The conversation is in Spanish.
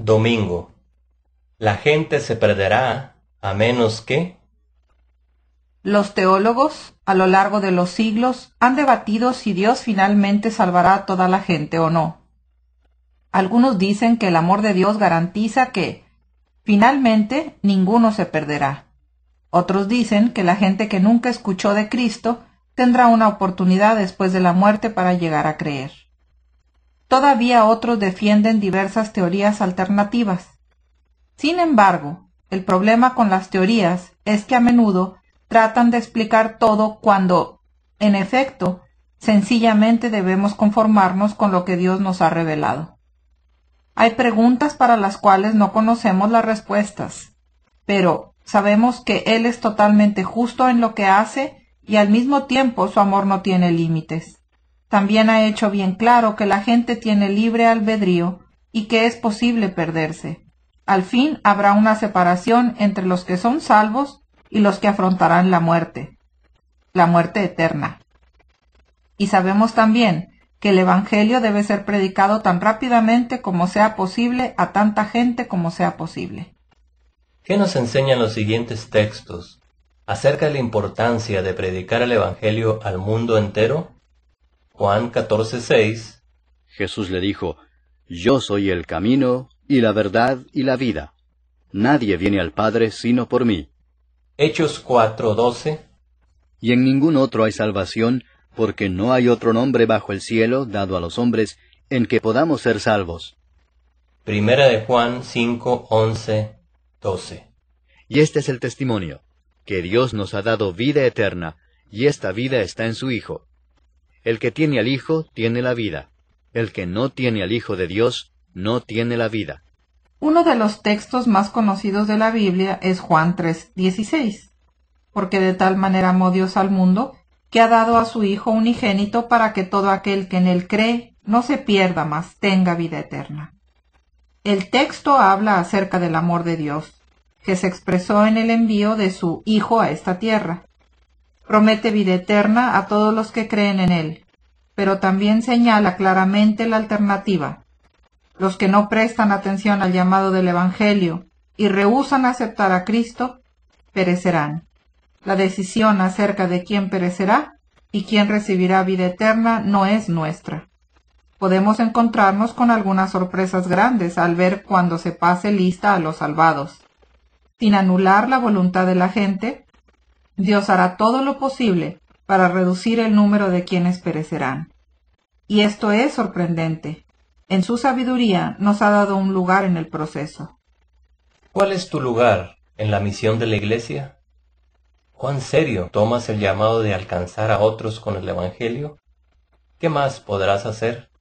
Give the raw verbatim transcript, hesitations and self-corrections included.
Domingo. La gente se perderá a menos que... Los teólogos, a lo largo de los siglos, han debatido si Dios finalmente salvará a toda la gente o no. Algunos dicen que el amor de Dios garantiza que, finalmente, ninguno se perderá. Otros dicen que la gente que nunca escuchó de Cristo tendrá una oportunidad después de la muerte para llegar a creer. Todavía otros defienden diversas teorías alternativas. Sin embargo, el problema con las teorías es que a menudo tratan de explicar todo cuando, en efecto, sencillamente debemos conformarnos con lo que Dios nos ha revelado. Hay preguntas para las cuales no conocemos las respuestas, pero sabemos que Él es totalmente justo en lo que hace y al mismo tiempo su amor no tiene límites. También ha hecho bien claro que la gente tiene libre albedrío y que es posible perderse. Al fin habrá una separación entre los que son salvos y los que afrontarán la muerte, la muerte eterna. Y sabemos también que el Evangelio debe ser predicado tan rápidamente como sea posible a tanta gente como sea posible. ¿Qué nos enseñan los siguientes textos acerca de la importancia de predicar el Evangelio al mundo entero? Juan catorce seis. Jesús le dijo, Yo soy el camino, y la verdad, y la vida. Nadie viene al Padre sino por mí. Hechos cuatro doce. Y en ningún otro hay salvación, porque no hay otro nombre bajo el cielo dado a los hombres en que podamos ser salvos. Primera de Juan cinco once doce. Y este es el testimonio, que Dios nos ha dado vida eterna, y esta vida está en su Hijo. El que tiene al Hijo tiene la vida. El que no tiene al Hijo de Dios no tiene la vida. Uno de los textos más conocidos de la Biblia es Juan tres dieciséis, porque de tal manera amó Dios al mundo, que ha dado a su Hijo unigénito para que todo aquel que en él cree no se pierda, mas tenga vida eterna. El texto habla acerca del amor de Dios, que se expresó en el envío de su Hijo a esta tierra. Promete vida eterna a todos los que creen en él, pero también señala claramente la alternativa. Los que no prestan atención al llamado del Evangelio y rehúsan aceptar a Cristo, perecerán. La decisión acerca de quién perecerá y quién recibirá vida eterna no es nuestra. Podemos encontrarnos con algunas sorpresas grandes al ver cuando se pase lista a los salvados. Sin anular la voluntad de la gente, Dios hará todo lo posible para reducir el número de quienes perecerán. Y esto es sorprendente. En su sabiduría nos ha dado un lugar en el proceso. ¿Cuál es tu lugar en la misión de la Iglesia? ¿Cuán serio tomas el llamado de alcanzar a otros con el Evangelio? ¿Qué más podrás hacer?